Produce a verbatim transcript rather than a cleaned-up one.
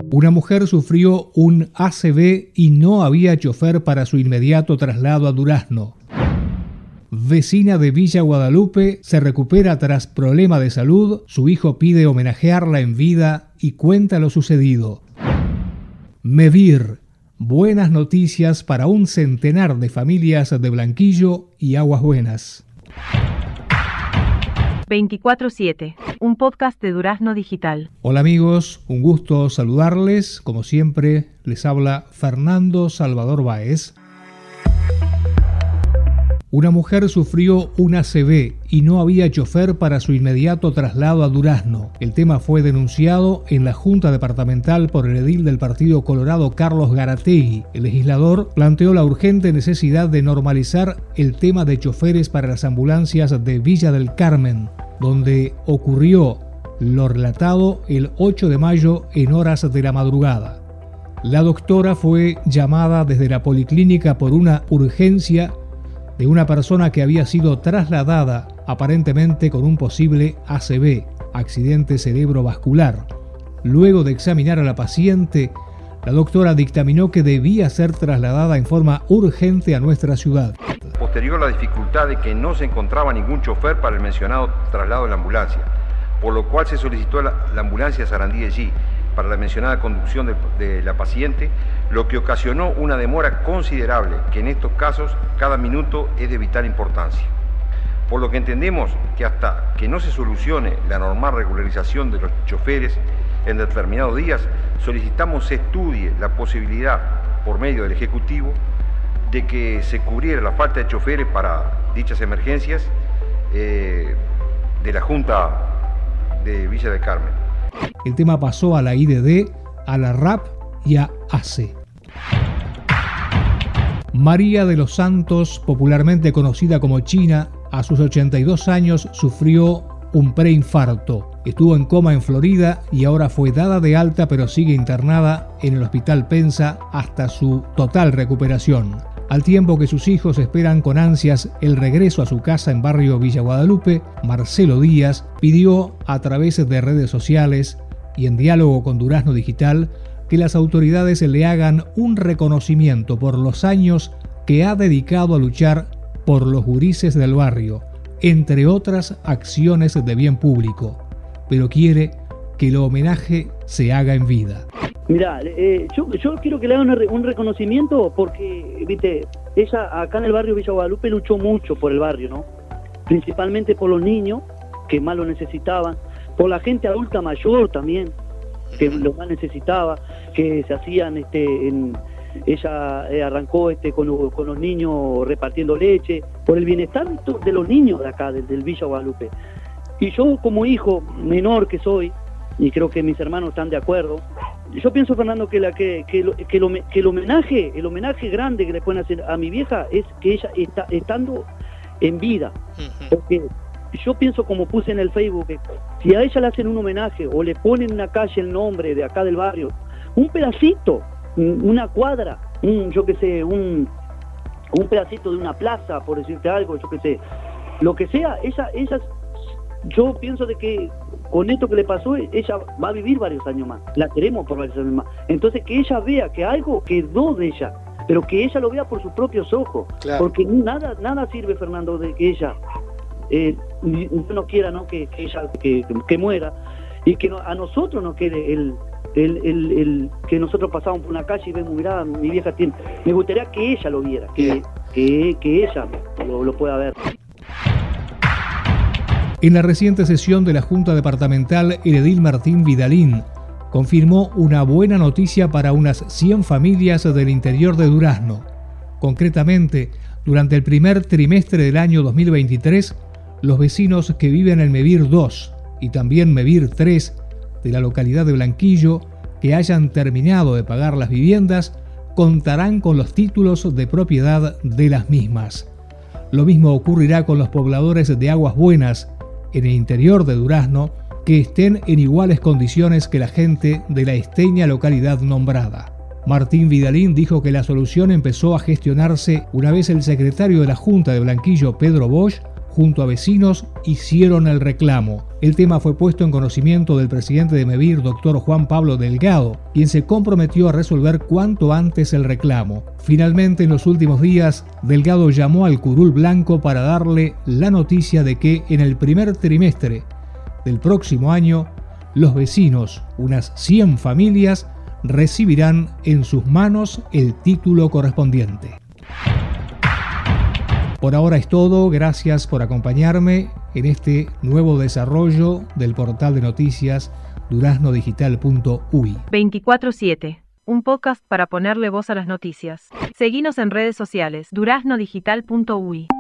Una mujer sufrió un A C V y no había chofer para su inmediato traslado a Durazno. Vecina de Villa Guadalupe se recupera tras problema de salud. Su hijo pide homenajearla en vida y cuenta lo sucedido. Mevir, buenas noticias para un centenar de familias de Blanquillo y Aguas Buenas. veinticuatro siete, un podcast de Durazno Digital. Hola amigos, un gusto saludarles. Como siempre, les habla Fernando Salvador Báez. Una mujer sufrió un A C V y no había chofer para su inmediato traslado a Durazno. El tema fue denunciado en la Junta Departamental por el edil del Partido Colorado Carlos Garategui. El legislador planteó la urgente necesidad de normalizar el tema de choferes para las ambulancias de Villa del Carmen, donde ocurrió lo relatado el ocho de mayo en horas de la madrugada. La doctora fue llamada desde la policlínica por una urgencia de una persona que había sido trasladada aparentemente con un posible A C V, accidente cerebrovascular. Luego de examinar a la paciente, la doctora dictaminó que debía ser trasladada en forma urgente a nuestra ciudad. Posterior, la dificultad de que no se encontraba ningún chofer para el mencionado traslado de la ambulancia, por lo cual se solicitó la, la ambulancia Sarandí de G para la mencionada conducción de, de la paciente, lo que ocasionó una demora considerable, que en estos casos cada minuto es de vital importancia. Por lo que entendemos que hasta que no se solucione la normal regularización de los choferes en determinados días, solicitamos se estudie la posibilidad, por medio del Ejecutivo, de que se cubriera la falta de choferes para dichas emergencias eh, de la Junta de Villa del Carmen. El tema pasó a la I D D, a la R A P y a A C E. María de los Santos, popularmente conocida como China, a sus ochenta y dos años sufrió un preinfarto. Estuvo en coma en Florida y ahora fue dada de alta, pero sigue internada en el Hospital Pensa hasta su total recuperación. Al tiempo que sus hijos esperan con ansias el regreso a su casa en barrio Villa Guadalupe, Marcelo Díaz pidió a través de redes sociales y en diálogo con Durazno Digital que las autoridades le hagan un reconocimiento por los años que ha dedicado a luchar por los gurises del barrio, entre otras acciones de bien público, pero quiere que el homenaje se haga en vida. Mirá, eh, yo, yo quiero que le hagan un reconocimiento porque, viste, ella acá en el barrio Villa Guadalupe luchó mucho por el barrio, ¿no? Principalmente por los niños, que más lo necesitaban, por la gente adulta mayor también, que lo más necesitaba, que se hacían, este, en, ella eh, arrancó este con, lo, con los niños repartiendo leche, por el bienestar de los niños de acá, del, del Villa Guadalupe. Y yo como hijo menor que soy, y creo que mis hermanos están de acuerdo, yo pienso, Fernando, que, la, que, que, lo, que, lo, que el homenaje el homenaje grande que le pueden hacer a mi vieja es que ella está estando en vida. Porque yo pienso, como puse en el Facebook, que si a ella le hacen un homenaje o le ponen en una calle el nombre de acá del barrio, un pedacito, una cuadra, un, yo qué sé, un, un pedacito de una plaza, por decirte algo, yo qué sé, lo que sea, ella, ella, yo pienso de que con esto que le pasó, ella va a vivir varios años más, la queremos por varios años más. Entonces que ella vea que algo quedó de ella, pero que ella lo vea por sus propios ojos, claro. Porque nada nada sirve, Fernando, de que ella eh, no quiera, ¿no? que, que ella que, que muera y que no, a nosotros nos quede el, el, el, el que nosotros pasamos por una calle y vemos, mirá, mi vieja tiene. Me gustaría que ella lo viera, que, que, que ella lo, lo pueda ver. En la reciente sesión de la Junta Departamental, el edil Martín Vidalín confirmó una buena noticia para unas cien familias del interior de Durazno. Concretamente, durante el primer trimestre del año dos mil veintitrés, los vecinos que viven en Mevir dos y también Mevir tres de la localidad de Blanquillo, que hayan terminado de pagar las viviendas, contarán con los títulos de propiedad de las mismas. Lo mismo ocurrirá con los pobladores de Aguas Buenas, en el interior de Durazno, que estén en iguales condiciones que la gente de la esteña localidad nombrada. Martín Vidalín dijo que la solución empezó a gestionarse una vez el secretario de la Junta de Blanquillo, Pedro Bosch, junto a vecinos, hicieron el reclamo. El tema fue puesto en conocimiento del presidente de MEVIR, doctor Juan Pablo Delgado, quien se comprometió a resolver cuanto antes el reclamo. Finalmente, en los últimos días, Delgado llamó al curul blanco para darle la noticia de que en el primer trimestre del próximo año, los vecinos, unas cien familias, recibirán en sus manos el título correspondiente. Por ahora es todo, gracias por acompañarme en este nuevo desarrollo del portal de noticias durazno digital punto u y. veinticuatro siete, un podcast para ponerle voz a las noticias. Seguinos en redes sociales, durazno digital punto u y.